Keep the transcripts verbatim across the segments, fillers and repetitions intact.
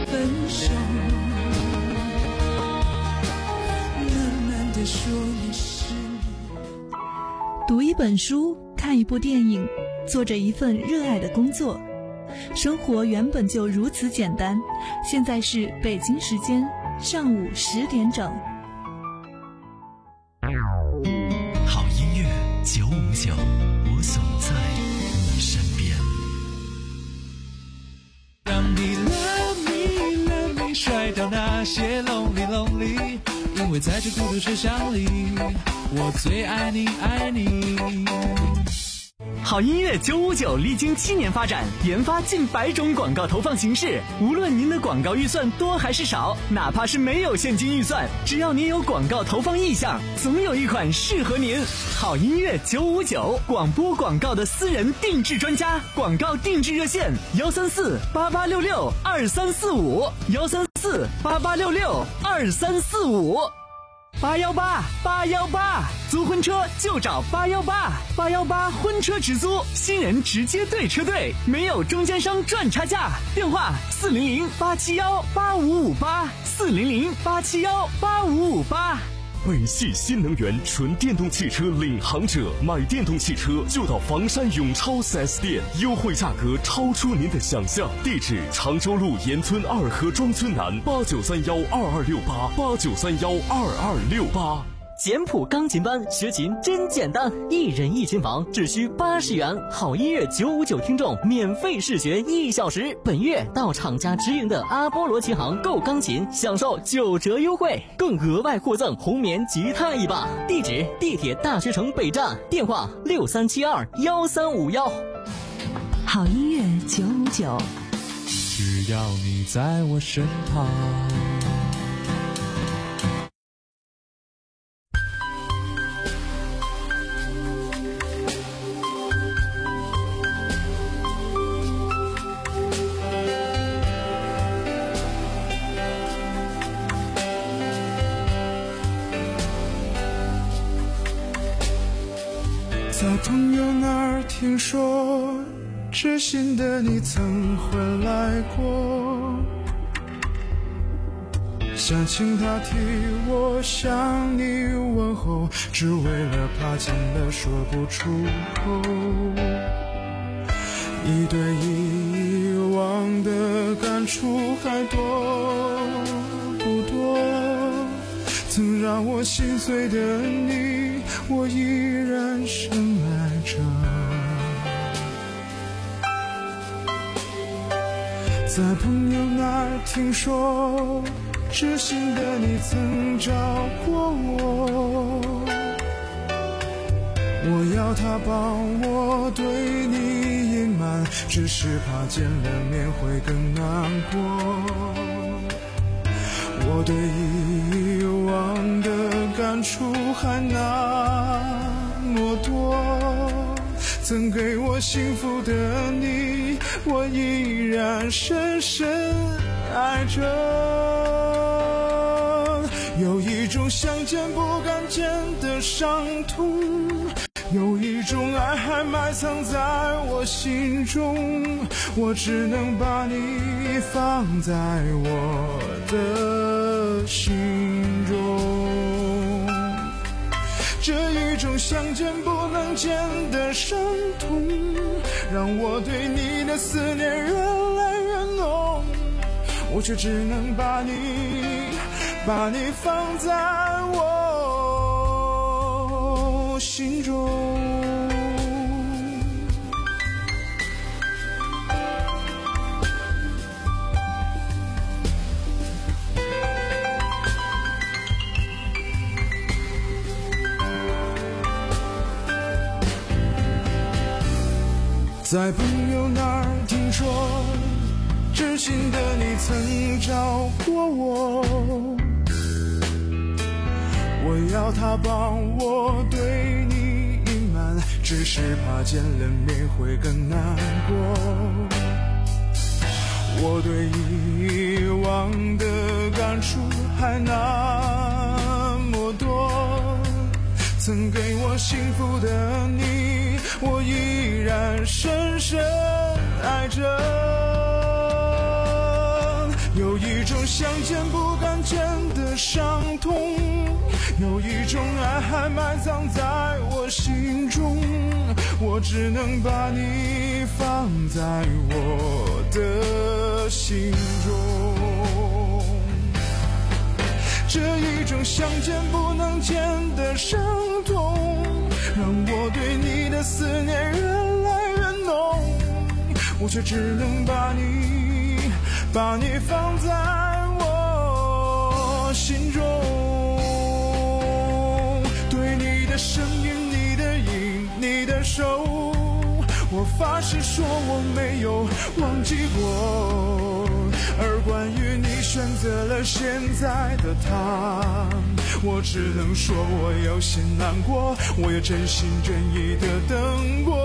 分手，慢慢地说你是你。 读一本书，看一部电影，做着一份热爱的工作，生活原本就如此简单。现在是北京时间上午十点整。 好音乐九五九，我总在你身边。 让你 love me love me 甩掉那些 lonely lonely， 因为在这孤独世上里，我最爱你爱你。 好音乐九五九历经七年发展，研发近百种广告投放形式。无论您的广告预算多还是少，哪怕是没有现金预算，只要您有广告投放意向，总有一款适合您。好音乐九五九，广播广告的私人定制专家，广告定制热线幺三四八八六六二三四五幺三四八八六六二三四五。八幺八八幺八，租婚车就找八幺八，八幺八婚车直租，新人直接对车队，没有中间商赚差价。电话四零零八七幺八五五八，四零零八七幺八五五八。 北汽新能源纯电动汽车领航者，买电动汽车就到房山永超 四 S 店，优惠价格超出您的想象。地址：常州路沿村二河庄村南，八九三幺二二六八八九三幺二二六八。 简谱钢琴班学琴真简单，一人一琴房只需八十元，好音乐九五九听众免费试学一小时。本月到厂家直营的阿波罗琴行购钢琴，享受九折优惠，更额外获赠红棉吉他一把。地址：地铁大学城北站，电话六三七二幺三五幺。 好音乐九五九， 只要你在我身旁。在朋友那儿听说，知心的你曾回来过，想请他替我向你问候，只为了怕见了说不出口。你对以往的感触还多不多？曾让我心碎的你，我依然深爱着。在朋友那儿听说，知心的你曾找过我，我要他帮我对你隐瞒，只是怕见了面会更难过。我对以往的感触还那么多，曾给我幸福的你，我依然深深爱着。有一种想见不敢见的伤痛，有一种爱还埋藏在我心中，我只能把你放在我的心中。这一种想见不能见的伤痛，让我对你的思念越来越浓，我却只能把你把你放在我心中。在朋友那儿听说，知心的你曾找过我，我要他帮我对你隐瞒，只是怕见了面会更难过。我对以往的感触还那么多，曾给我幸福的你，我依然深深爱着。 有一种想见不敢见的伤痛，有一种爱还埋藏在我心中，我只能把你放在我的心中。这一种想见不能见的伤痛，让我对你的思念越来越浓，我却只能把你把你放在我心中。对你的声音，你的影，你的手，我发誓说我没有忘记过。而关于你选择了现在的他，我只能说我有些难过，我也真心真意的等过。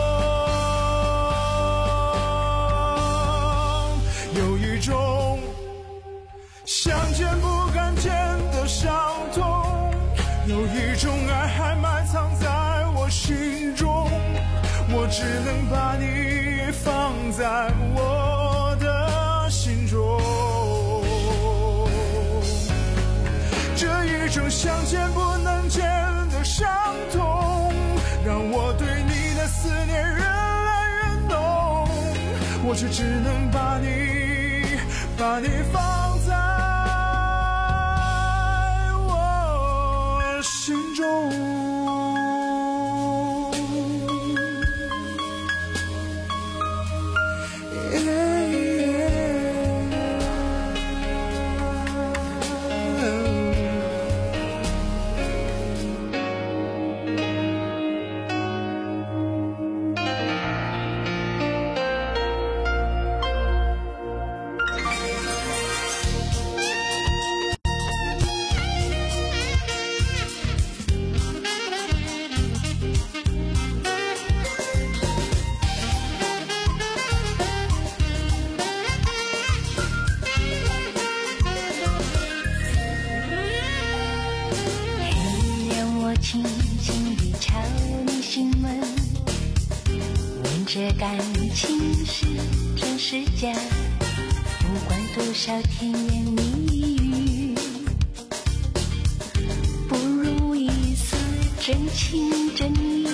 有一种想见不敢见的伤痛，有一种爱还埋藏在我心中，我只能把你放在我的心中。这一种想见不能见的伤痛，让我对你的思念越来越浓，我却只能把你把你放在我心中。 这感情是真是假，不管多少甜言蜜语，不如一丝真情真意。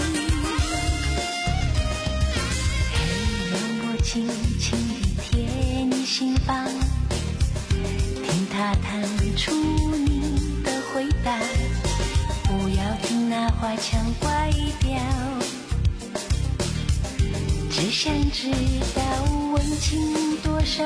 嘿，让我轻轻地贴你心房，听他弹出你的回答，不要听那花腔怪调，只想知道温情多少。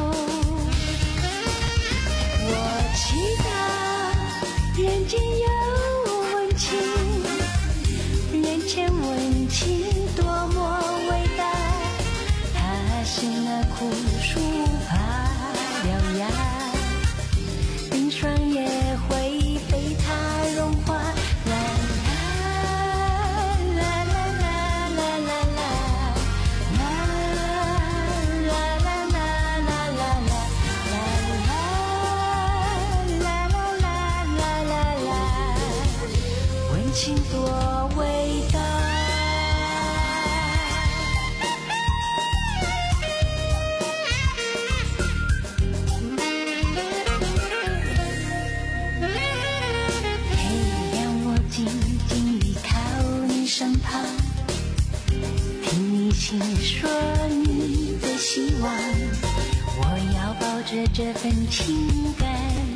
我祈祷人间有温情，人间温情多么伟大，它是那枯树怕獠牙，冰霜也会被它融化。情多伟大，嘿，让我紧紧依靠你身旁，听你细说你的希望，我要抱着这份情感，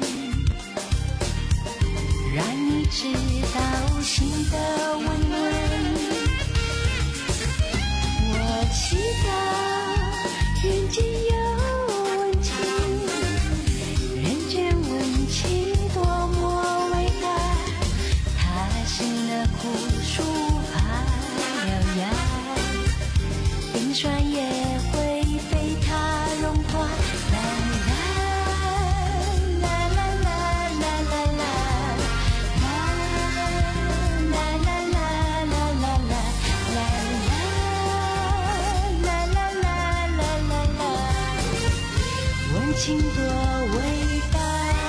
让你知道心的温暖。我祈祷人间有温情，人间温情多么伟大，它是那枯树怕獠牙，冰霜也会被它融化。情多伟大，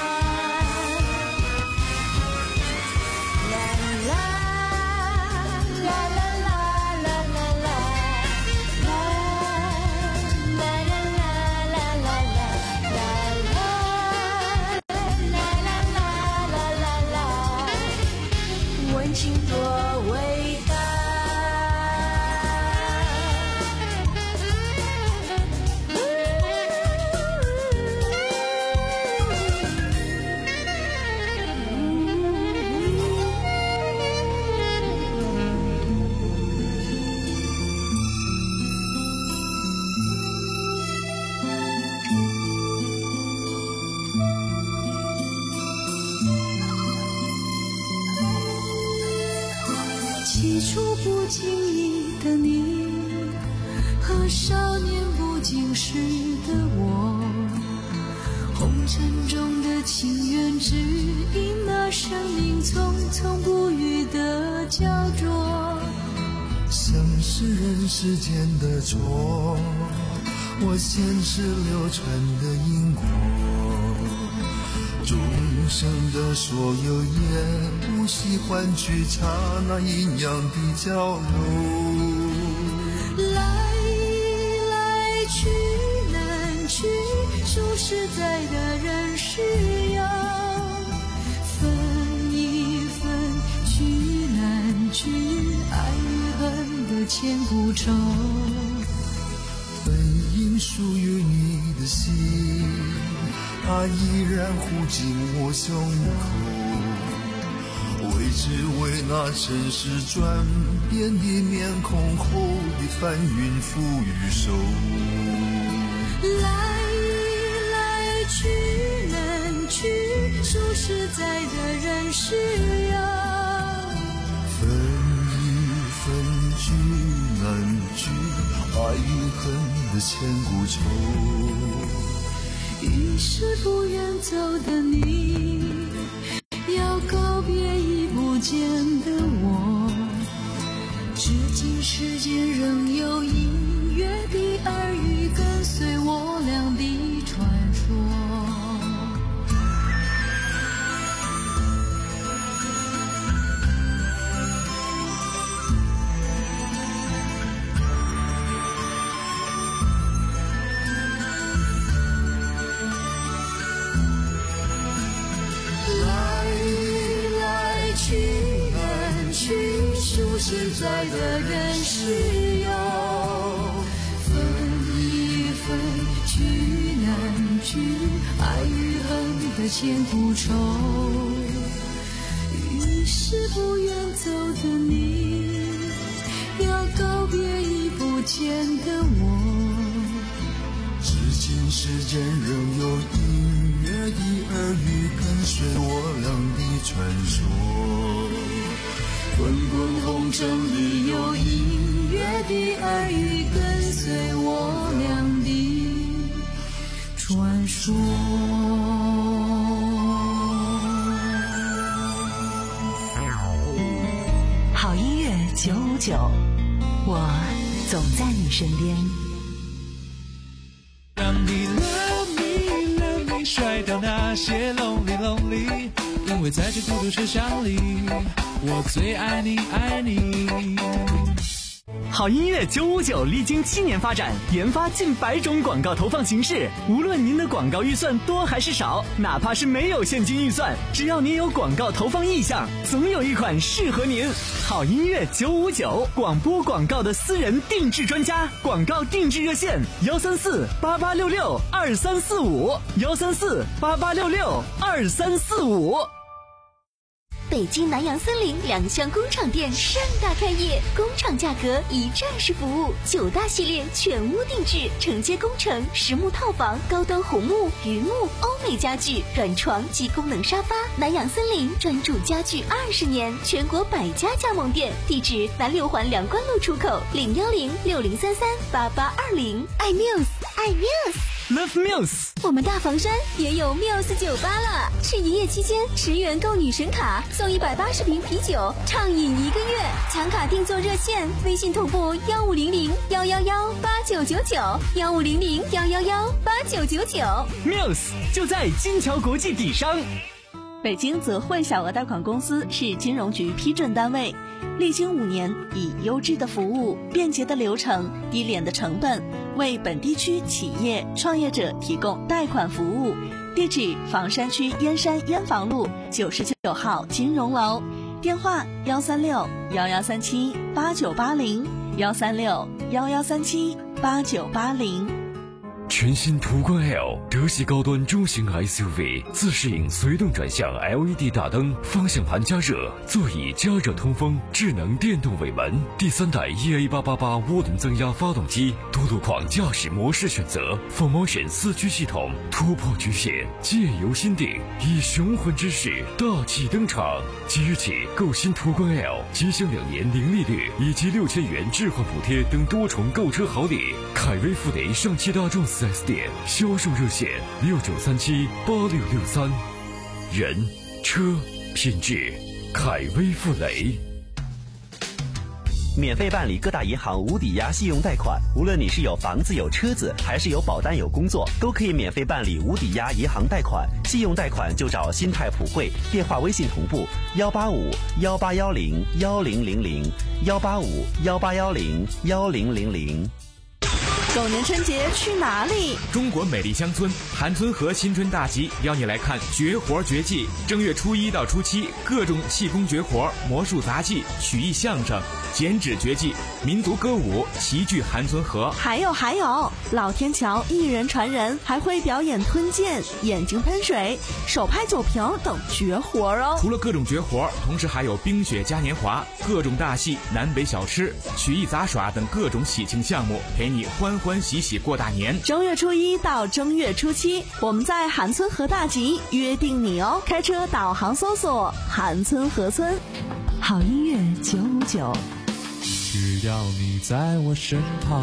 啦啦啦啦啦啦啦啦，啦啦啦啦啦啦啦，啦经意的你和少年不经事的我，红尘中的情缘只因那生命匆匆不语的焦灼， 像是人世间的错，我前世流传的因果，众生的所有也不惜换取刹那阴阳的交流。 来来去难去，数实在的人世游，分一分去难去，爱与恨的千古愁。 本应属于你的心，它依然护紧我胸口，为只为那尘世转变的面孔后的翻云覆雨手。 来来去难去，数实在的人世游， 分一分聚难聚，爱与恨的千古愁。 于是不愿走的你，要告别已不见的我，至今世间仍有隐约的耳语跟随我俩的传说。实在的人世游，分一分聚难聚，爱与恨的千古愁。于是不愿走的你，要告别已不见的我， 至今世间仍有隐约的耳语跟随我俩的传说。滚滚红尘里有隐约的耳语跟随我俩的传说。 好音乐九五九，我总在你身边。 让你 love me love me 甩掉那些 lonely lonely， 因为在这孤独车厢里，我最爱你爱你。 好音乐九五九历经七年发展，研发近百种广告投放形式。无论您的广告预算多还是少，哪怕是没有现金预算，只要您有广告投放意向，总有一款适合您。好音乐九五九，广播广告的私人定制专家，广告定制热线：幺三四八八六六二三四五，幺三四八八六六二三四五。 北京南洋森林两厢工厂店盛大开业，工厂价格一站式服务，九大系列全屋定制，承接工程、实木套房、高端红木、榆木、欧美家具、软床及功能沙发。南洋森林专注家具二十年，全国百家加盟店，地址南六环梁关路出口零幺零六零三三八八二零。爱 Muse， 爱 Muse。Love Muse， 我们大房山也有 Muse 酒吧了，是营业期间十元购女神卡送一百八十瓶啤酒，畅饮一个月。抢卡订座热线：微信同步幺五零零幺幺幺八九九九，幺五零零幺幺幺八九九九。 Muse 就在金桥国际底商。 北京泽汇小额贷款公司是金融局批准单位，历经五年，以优质的服务、便捷的流程、低廉的成本，为本地区企业创业者提供贷款服务。地址：房山区燕山燕房路九十九号金融楼，电话：幺三六幺幺三七八九八零，幺三六幺幺三七八九八零。 全新途观 L 德系高端中型 S U V， 自适应随动转向 L E D 大灯，方向盘加热，座椅加热通风，智能电动尾门，第三代 E A 八八八涡轮增压发动机，多路况驾驶模式选择 ，Four Motion 四驱系统，突破局限，借由心定，以雄浑之势大气登场。即日起购新途观 L， 即享两年零利率以及六千元置换补贴等多重购车好礼。凯威富雷上汽大众四 S 店销售热线六九三七八六六三。人车品质，凯威富雷。 免费办理各大银行无抵押信用贷款，无论你是有房子有车子，还是有保单有工作，都可以免费办理无抵押银行贷款。信用贷款就找新泰普惠，电话微信同步幺八五幺八幺零幺零零零幺八五幺八幺零幺零零零。 狗年春节去哪里？ 中国美丽乡村韩村河新春大集邀你来看绝活绝技。正月初一到初七，各种气功绝活、魔术杂技、曲艺相声、剪纸绝技、民族歌舞齐聚韩村河。 还有还有，老天桥一人传人，还会表演吞剑、眼睛喷水、手拍酒瓶等绝活哦。 除了各种绝活，同时还有冰雪嘉年华、各种大戏、南北小吃、曲艺杂耍等各种喜庆项目，陪你欢欢喜喜过大年。 正月初一到正月初七，我们在韩村河大集约定你哦。开车导航搜索韩村河村。 好音乐九五九， 只要你在我身旁。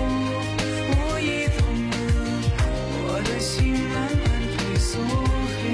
我的心慢慢退缩。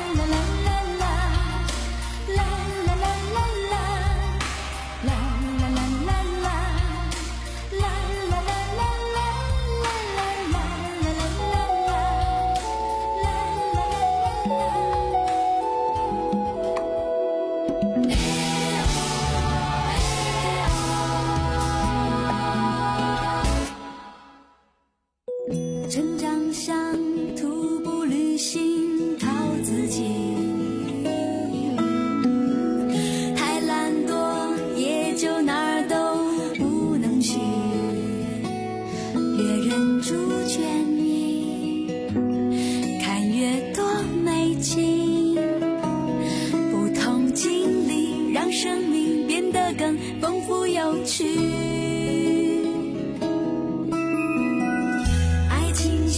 成长像徒步旅行，靠自己。太懒惰，也就哪儿都不能去。越忍住倦意，看越多美景。不同经历，让生命变得更丰富有趣。爱情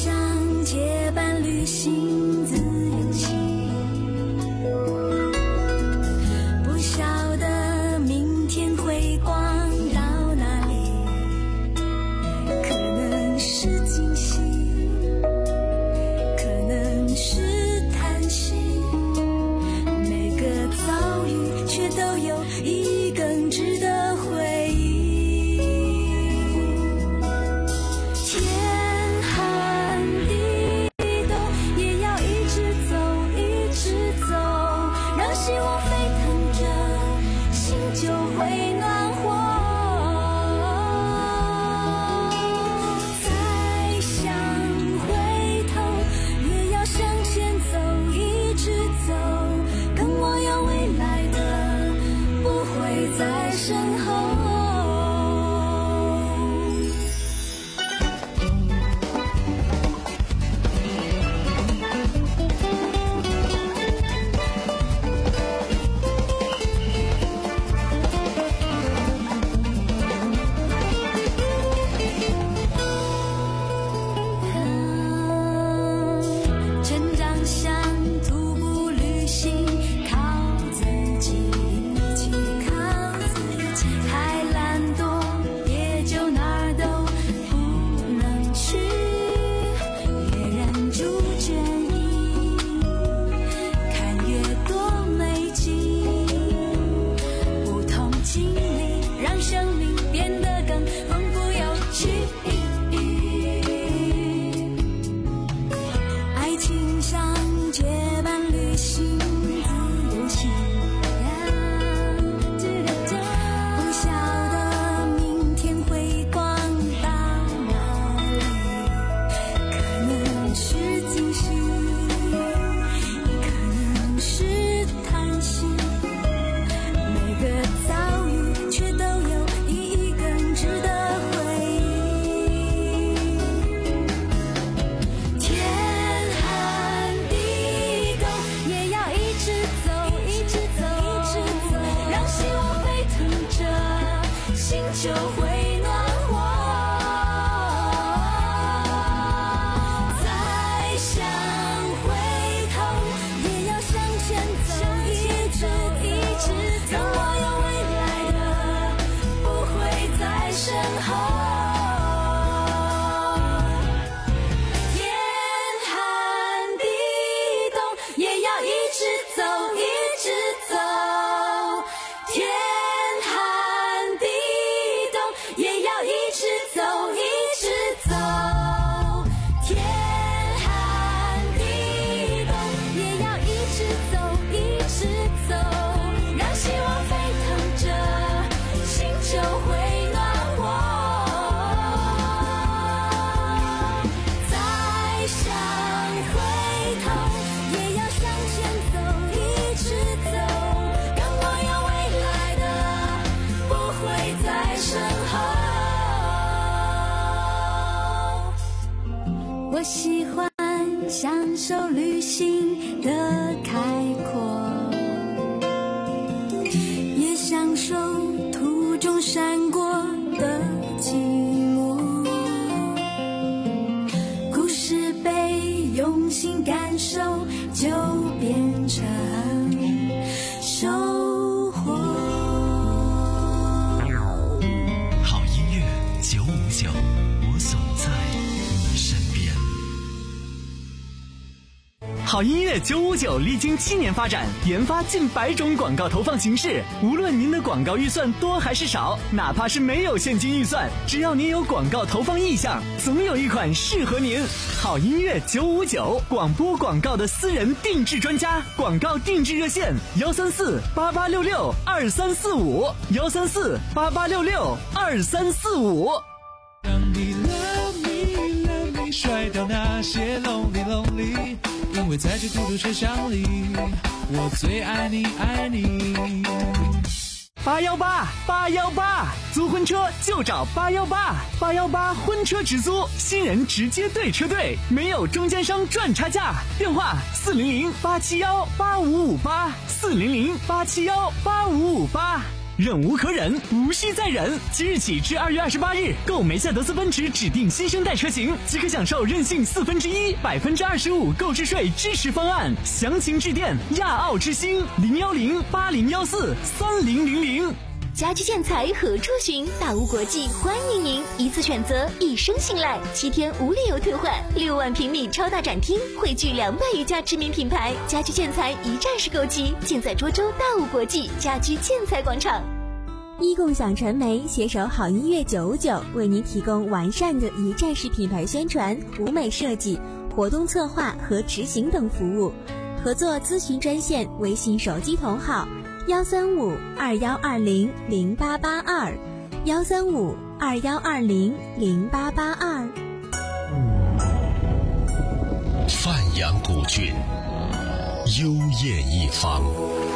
我喜欢享受旅行的开阔，也享受途中闪过的寂寞。故事被用心感受，就变成收获。 好音乐九五九，我总在你身边。 好音乐九五九历经七年发展，研发近百种广告投放形式。无论您的广告预算多还是少，哪怕是没有现金预算，只要您有广告投放意向，总有一款适合您。好音乐九五九，广播广告的私人定制专家，广告定制热线：幺三四八八六六二三四五，幺三四八八六六二三四五。 让你 love me love me 甩掉那些 lonely lonely， 因为在这孤独车厢里，我最爱你爱你。 八幺八八幺八，租婚车就找八幺八，八幺八婚车直租，新人直接对车队，没有中间商赚差价。电话四零零八七幺八五五八，四零零八七幺八五五八。忍无可忍，无需再忍。即日起至二月二十八日，购梅赛德斯奔驰指定新生代车型，即可享受任性四分之一、百分之二十五购置税支持方案。详情致电亚奥之星零幺零八零幺四三零零零。 家居建材何处寻？大屋国际欢迎您，一次选择，一生信赖，七天无理由退换。六万平米超大展厅，汇聚两百余家知名品牌，家居建材一站式购机，尽在涿州大屋国际家居建材广场。 一共享传媒携手好音乐九五九，为您提供完善的一站式品牌宣传、舞美设计、活动策划和执行等服务。合作咨询专线：微信手机同号。幺三五二幺二零零八八二，幺三五二幺二零零八八二。 范阳古郡，幽艳一方，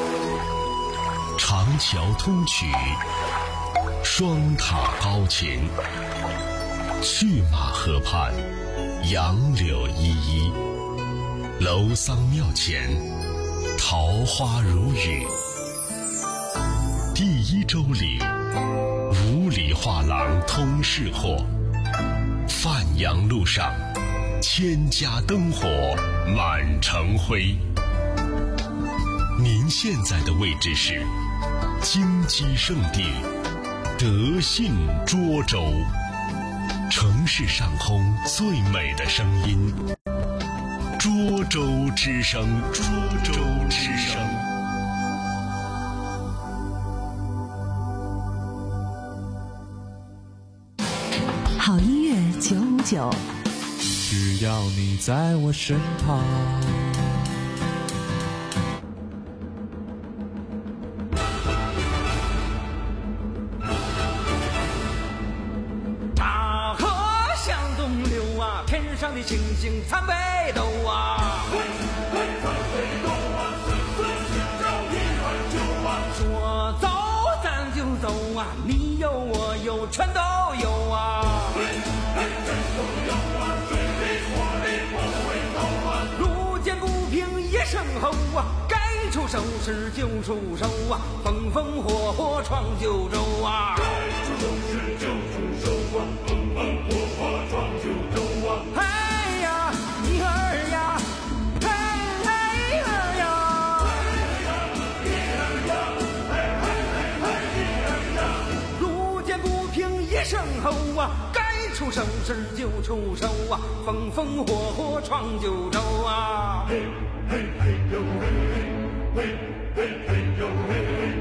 长桥通衢，双塔高擎，去马河畔，杨柳依依，楼桑庙前，桃花如雨。第一周里，五里画廊通市货，范阳路上，千家灯火满城辉。您现在的位置是金鸡圣地德信涿州，城市上空最美的声音，涿州之声，涿州之声。 好音乐九五九， 只要你在我身旁。 大河向东流啊，天上的星星参北斗啊。说走咱就走啊，你有我有全都有啊。路见不平一声吼啊，该出手时就出手啊，风风火火闯九州啊。该出手时就出手啊，风风火火闯九州啊。哎呀，你儿呀，哎哎儿呀，你儿呀，哎哎哎你儿呀。路见不平一声吼啊，该出手时就出手啊，风风火火闯九州啊。嘿嘿嘿呦嘿嘿嘿嘿嘿呦嘿嘿。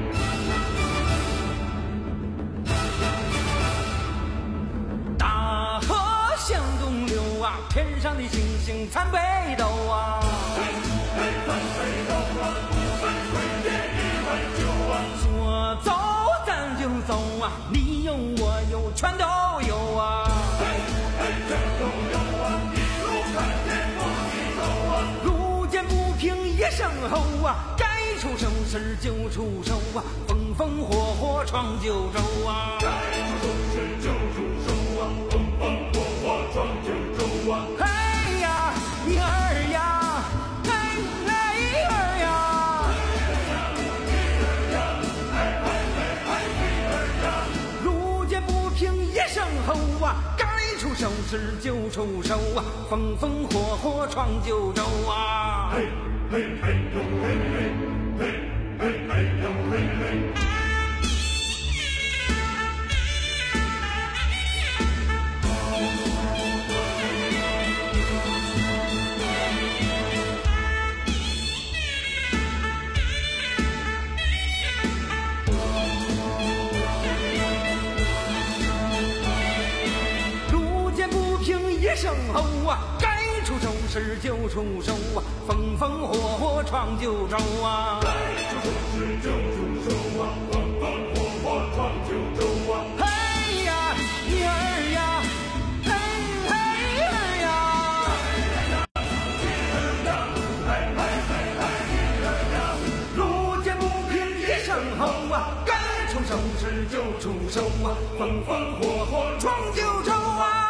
大河向东流啊，天上的星星参北斗啊。嘿嘿参北斗啊，山水也一碗酒啊。说走咱就走啊，你有我有全都有啊。嘿嘿全都有啊，一路看天不地走啊。路见不平一声吼啊，该出手时就出手啊，风风火火闯九州啊。该出手时就出手啊，风风火火闯九州啊。嘿时就出手啊，风风火火闯九州啊！嘿嘿嘿呦嘿嘿，嘿嘿嘿呦嘿嘿。生候啊，该出手时就出手啊，风风火火闯九州啊！该出手时就出手啊，风风火火闯九州啊！嘿呀，一儿呀，嘿嘿儿呀！路见不平一声吼啊，该出手时就出手啊，风风火火闯九州啊！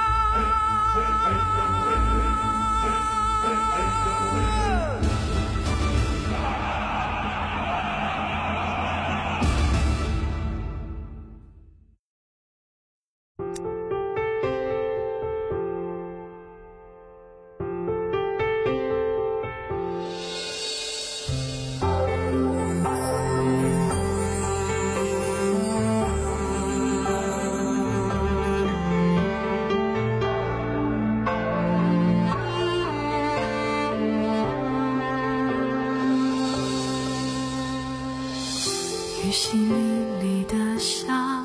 雨淅沥沥的下，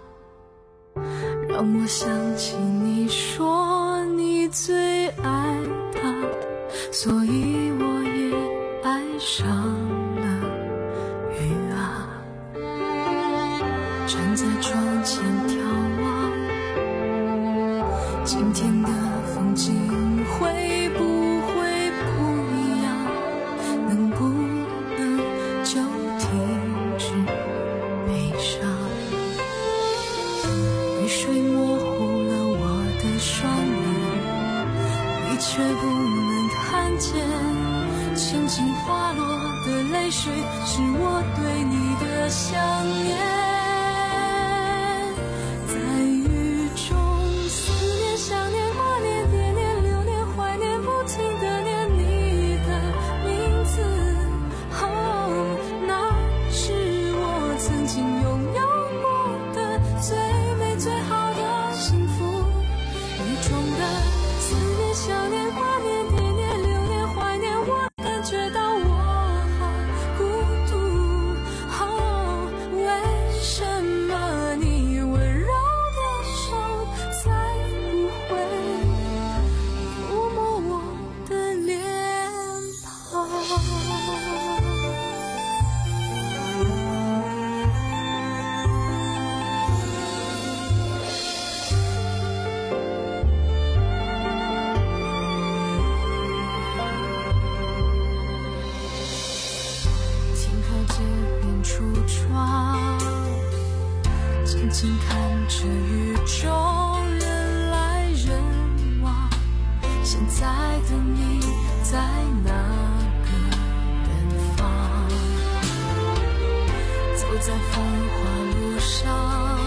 让我想起你说你最爱他，所以我也爱上了雨啊。站在窗前眺望，今天的风景会不会不一样？能不能就停止悲伤？雨水模糊了我的双眼，你却不能看见。轻轻滑落的泪水，是我对你的想念。在雨中思念、想念、挂念、惦念、留恋、怀念，不停地念你的名字。哦，那是我曾经拥有过的最美最好的幸福。雨中的思念、想念、挂念、惦念、留恋、怀念，我感觉到我好孤独。哦，为什么你温柔的手才不会抚摸我的脸庞？停靠街边橱窗，静静看着雨中人来人往。现在的你在哪个远方？走在繁华路上，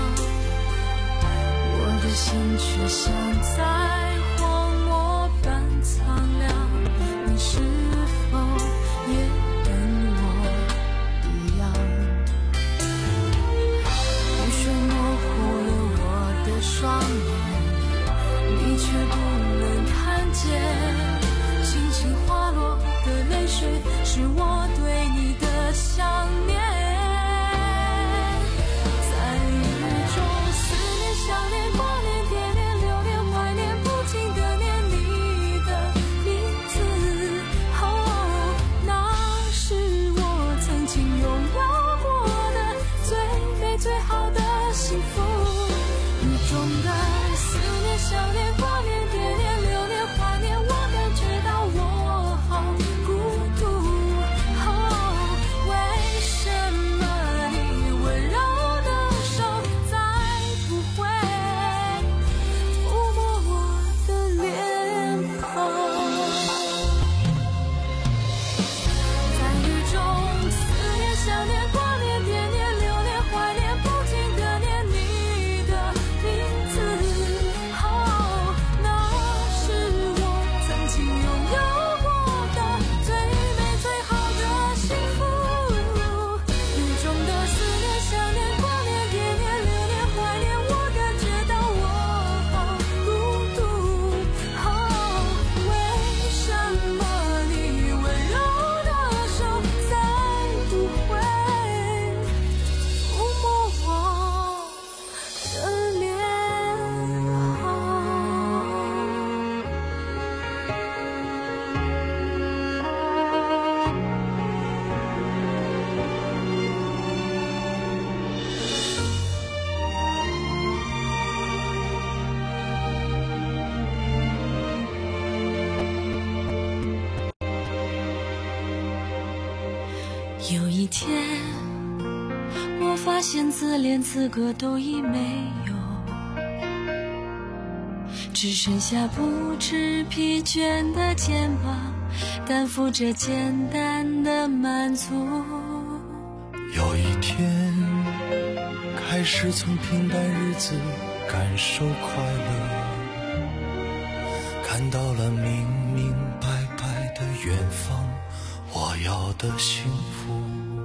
我的心却像在荒漠般苍凉。你是否也跟我一样？雨水模糊了我的双眼，你却不能看见。轻轻滑落的泪水，是我对你的想念。在雨中思念、想念、挂念、惦念、留恋、怀念，不有一天，我发现自恋资格都已没有，只剩下不知疲倦的肩膀，担负着简单的满足。 有一天，开始从平淡日子感受快乐，看到了明明白白的远方，我要的幸福。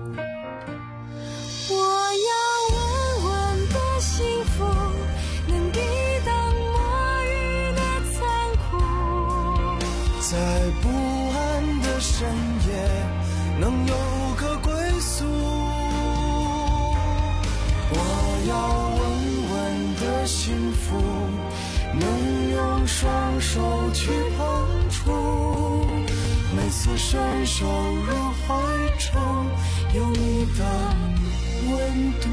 我要稳稳的幸福，能抵挡末日的残酷， 在不安的深夜能有个归宿。我要稳稳的幸福，能用双手去碰触，每次伸手入怀中有你的温度。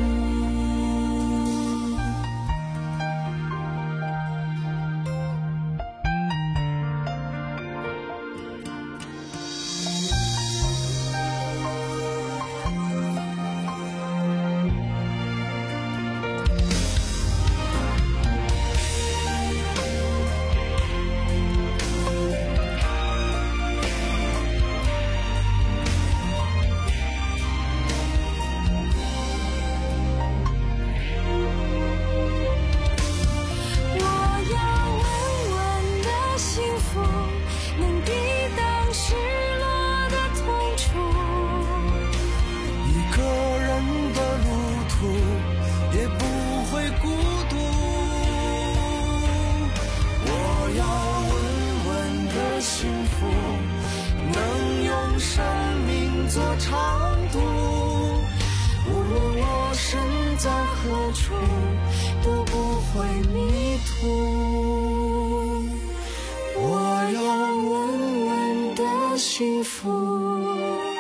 都不会迷途。我要稳稳的幸福，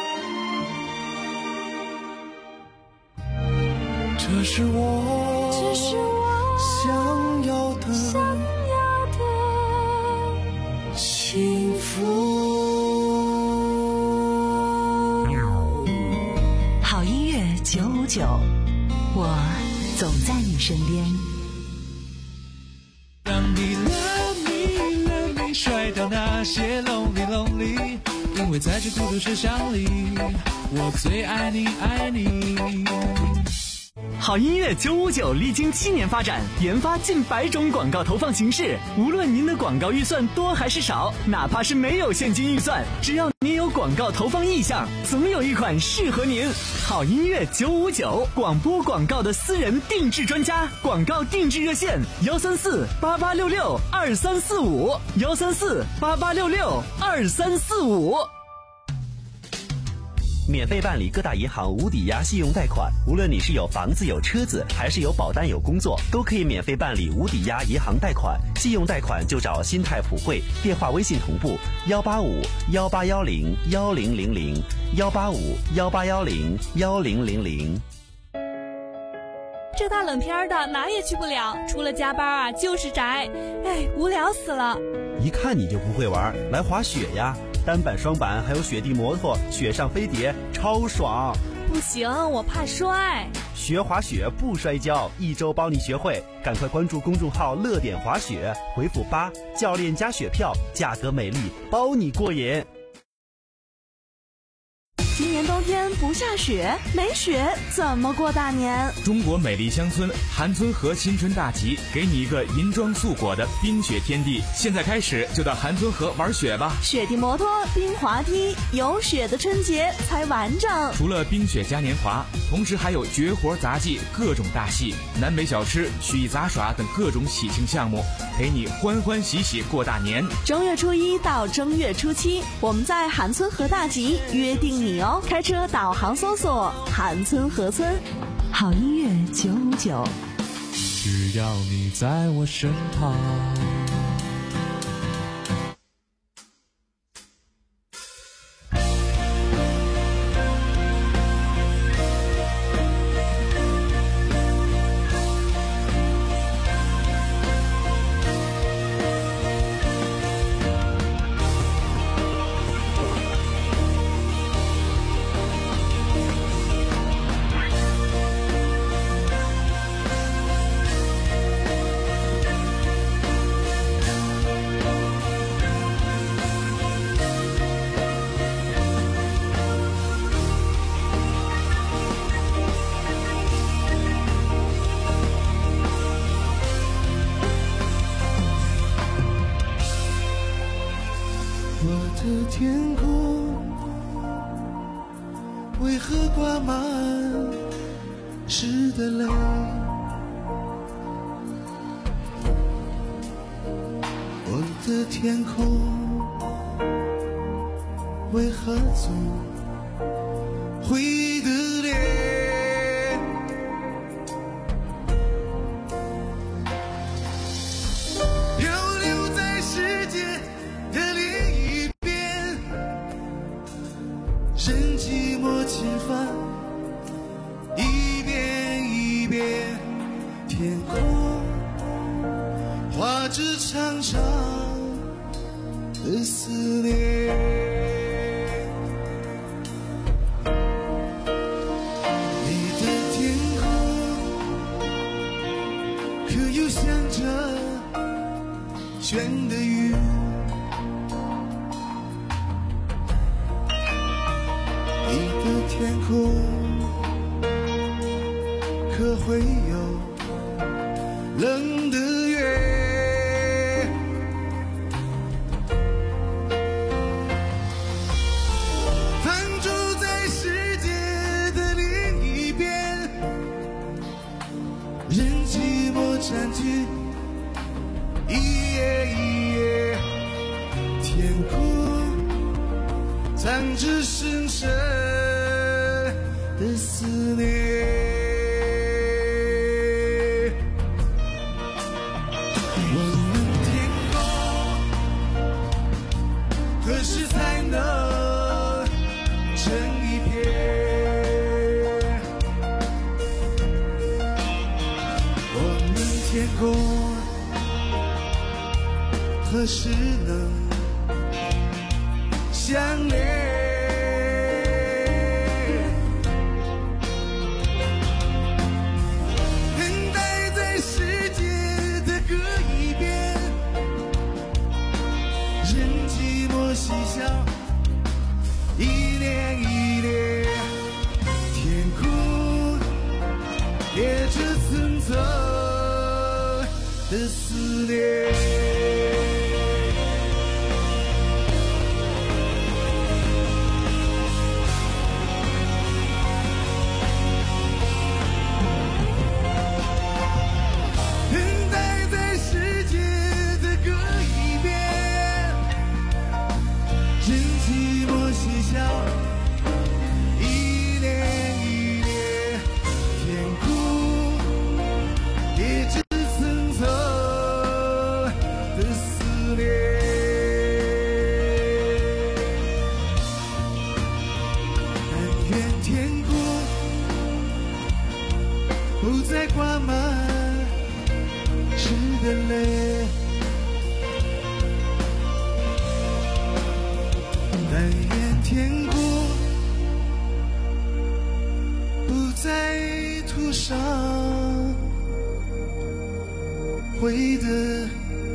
这是我， 这是我想要的， 想要的幸福。 好音乐九五九，我总在你身边。 让你 love me love me 甩掉那些 lonely lonely， 因为在这孤独车厢里，我最爱你爱你。 好音乐九五九历经七年发展，研发近百种广告投放形式。无论您的广告预算多还是少，哪怕是没有现金预算，只要您有广告投放意向，总有一款适合您。好音乐九五九，广播广告的私人定制专家，广告定制热线：幺三四八八六六二三四五，幺三四八八六六二三四五。 免费办理各大银行无抵押信用贷款，无论你是有房子有车子，还是有保单有工作，都可以免费办理无抵押银行贷款。信用贷款就找新泰普惠，电话微信同步幺八五幺八幺零幺零零零幺八五幺八幺零幺零零零。 这大冷天的哪也去不了，除了加班啊就是宅，哎，无聊死了。 一看你就不会玩，来滑雪呀！单板、双板还有雪地摩托、雪上飞碟，超爽！ 不行，我怕摔。 学滑雪不摔跤，一周包你学会。赶快关注公众号“乐点滑雪”，回复八，教练加雪票，价格美丽，包你过瘾。 今年冬天不下雪，没雪怎么过大年？ 中国美丽乡村韩村河新春大集，给你一个银装素裹的冰雪天地。现在开始就到韩村河玩雪吧！ 雪地摩托、冰滑梯，有雪的春节才完整。 除了冰雪嘉年华，同时还有绝活杂技、各种大戏、南北小吃、曲艺杂耍等各种喜庆项目，陪你欢欢喜喜过大年。 正月初一到正月初七，我们在韩村河大集约定你哦。开车导航搜索韩村河村。 好音乐九五九， 只要你在我身旁。 我的天空为何挂满湿的泪？我的天空为何总灰的脸？漂流在世界的另一边，任寂寞侵犯，一遍一遍，天空画着长长的思念。向着旋的雨，你的天空可会有冷的月？放逐在世界的另一边，任寂寞占据一夜一夜，天空藏着深深的思念。我们天空何时才能成一片？我们天空何时能相连？等待在世界的各一边，任寂寞嬉笑，一年一年，天空列着层层的思念。不再挂满湿的泪，但愿天空不再涂上灰的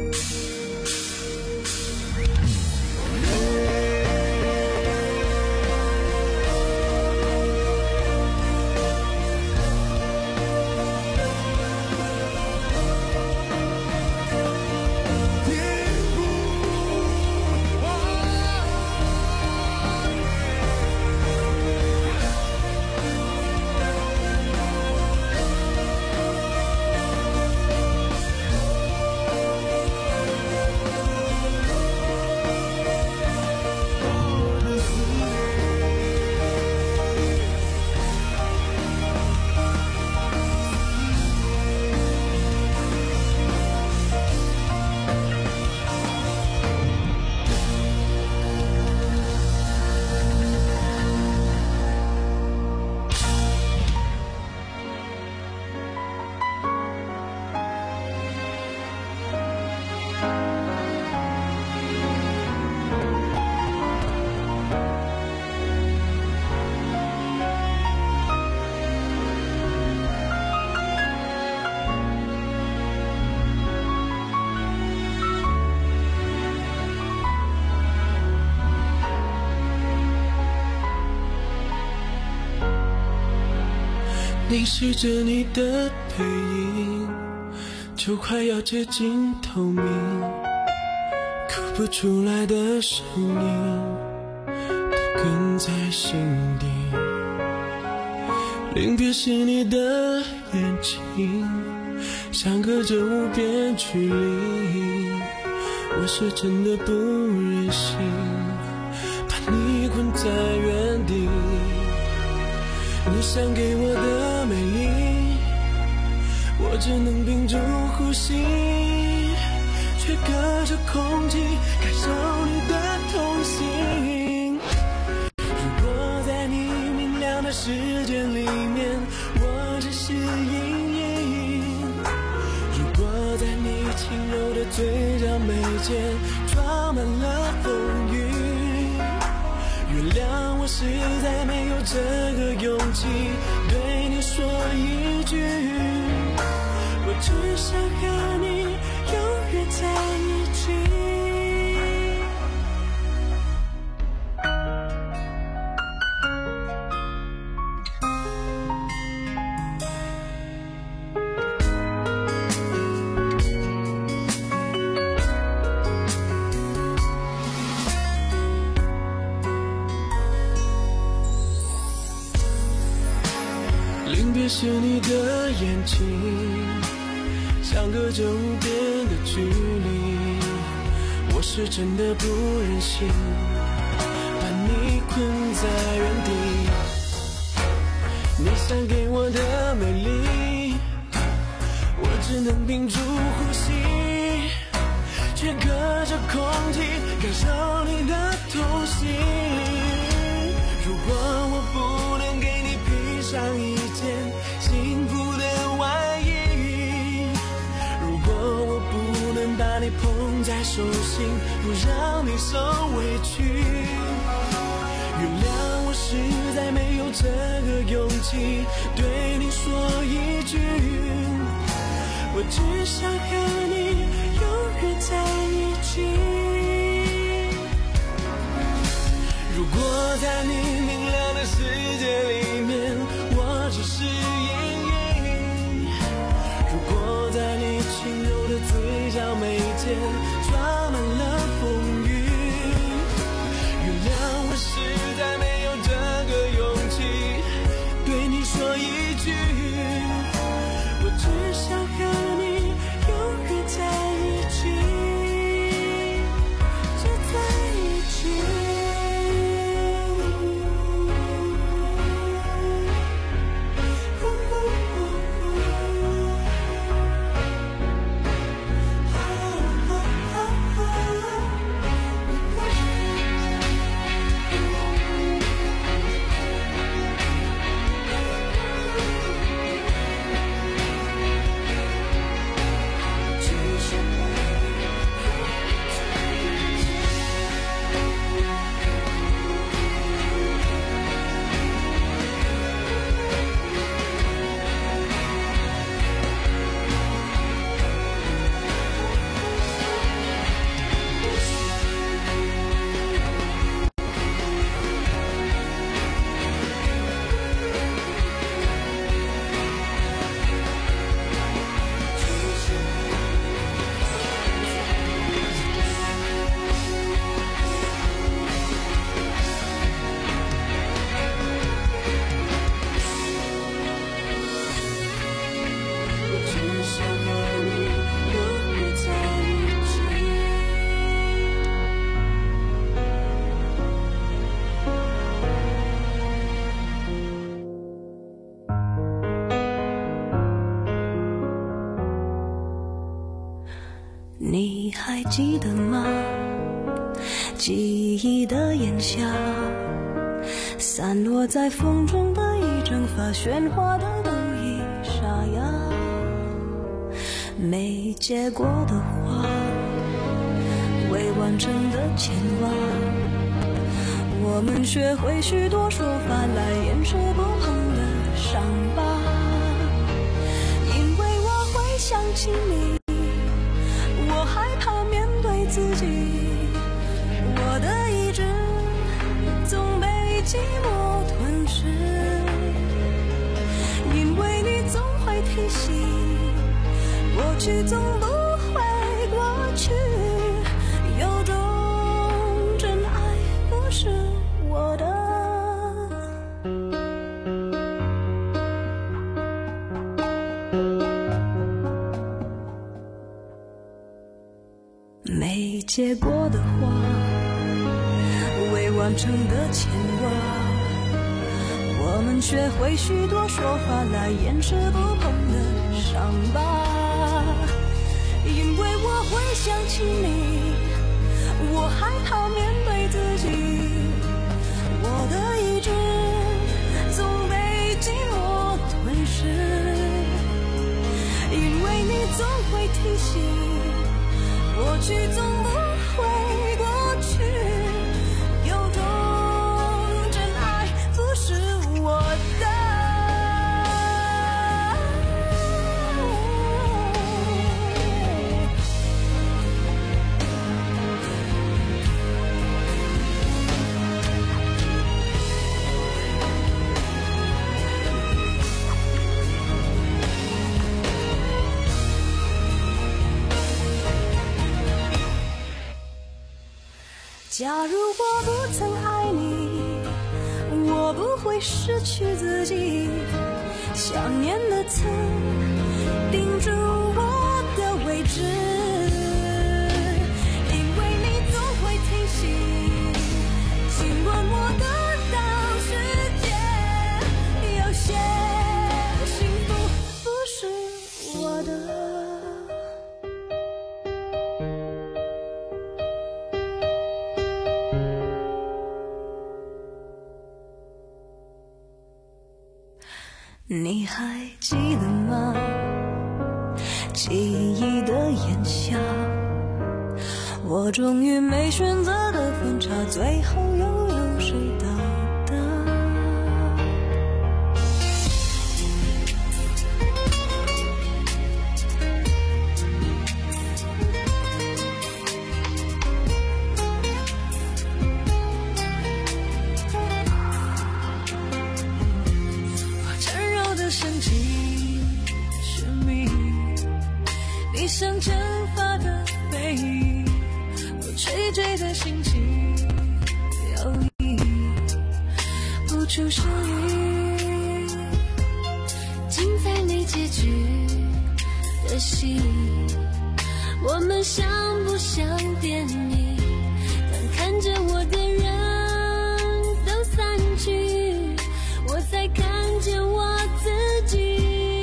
凝视着你的背影，就快要接近透明。 吐不出来的声音都哽在心底。临别时你的眼睛相隔着无边距离，我是真的不忍心把你困在原地。你想给我的美丽，我只能屏住呼吸，却隔着空气感受你的痛心。如果在你明亮的世界里面，我只是阴影；如果在你轻柔的嘴角眉间装满了风雨，原谅我实在没有这个勇气对你说一句，我只想和你永远在一起。临别时你的眼睛相隔着无边的距离，我是真的不忍心把你困在原地。你想给我的美丽，我只能屏住呼吸，却隔着空气感受你的痛心。如果我不能给你披上一件幸福的外衣，如果我不能把你捧在手心，不让你受委屈，原谅我实在没有这个勇气对你说一句，我只想和你永远在一起。如果在你明亮的世界里面，我只是阴影；如果在你轻柔的嘴角眉间装满了风雨，原谅我实在没有这个勇气对你说一句，我只想和你永远在一起，就在一起。 你还记得吗？记忆的炎夏，散落在风中的一整发喧哗的都已沙哑，没结果的花，未完成的牵挂，我们学会许多说法来掩饰不碰的伤疤，因为我会想起你，我害怕面对自己，我的意志总被寂寞吞噬，因为你总会提醒，过去总不会过去，有种结过的花，未完成的牵挂，我们学会许多说话来掩饰不碰的伤疤。因为我会想起你，我害怕面对自己，我的意志总被寂寞吞噬。因为你总会提醒，过去总不会过去，有种真爱不是我的。假如我不曾爱你，我不会失去自己，想念的刺钉住我的位置。因为你总会提醒，尽管我得到世界，有些幸福不是我的。你还记得吗？记忆的炎夏，我终于没选择的分岔，最后又有谁到达？你像蒸发的背影，我垂坠的心情摇曳不出声音。 精彩没结局的戏，我们像不像电影？当看着我的人都散去，我才看见我自己。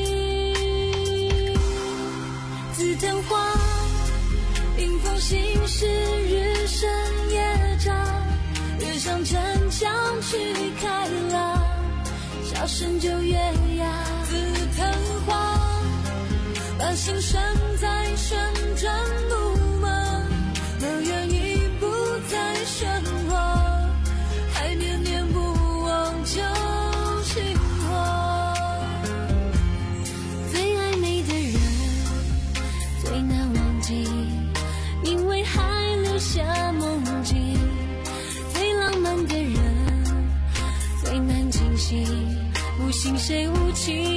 紫藤花迎风行驶，日升夜长，越向城墙去开朗，笑声就越哑。紫藤花把心拴在旋转木马，乐园已不再喧哗，还念念不忘旧情话。最爱你的人最难忘记，因为还留下梦境。最浪漫的人最难惊醒，不信谁无情。